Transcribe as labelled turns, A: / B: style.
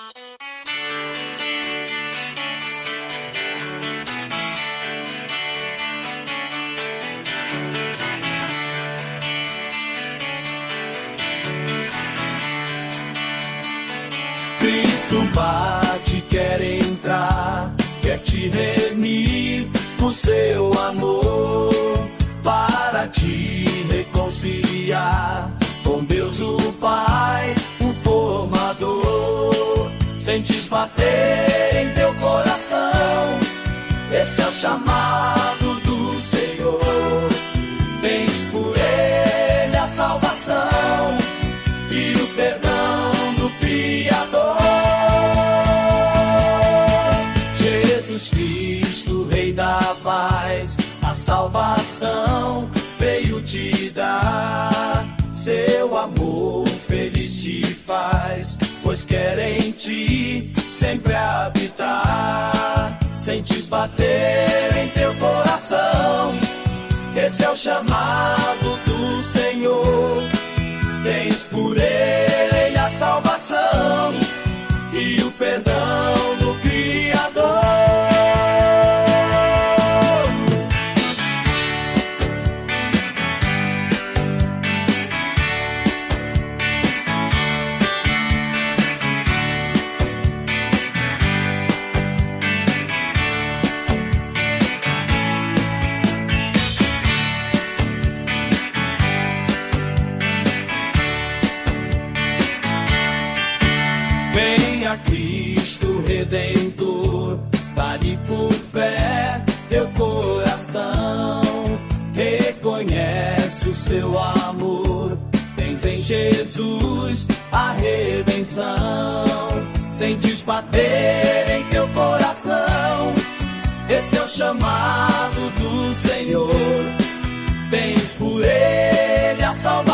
A: Cristo bate, quer entrar, quer te remir com seu amor, para te reconciliar com Deus o Pai, o formador. Sentes bater em teu coração, esse é o chamado do Senhor. Tens por Ele a salvação e o perdão do Criador. Jesus Cristo, Rei da paz, a salvação veio te dar. Seu amor feliz te faz, pois quer em ti sempre habitar. Sentes bater em teu coração, esse é o chamado do Senhor. Tens por Ele a salvação e o perdão do Criador. Venha Cristo Redentor, dá-lhe por fé teu coração. Reconhece o seu amor, tens em Jesus a redenção. Sentes bater em teu coração, esse é o chamado do Senhor. Tens por Ele a salvação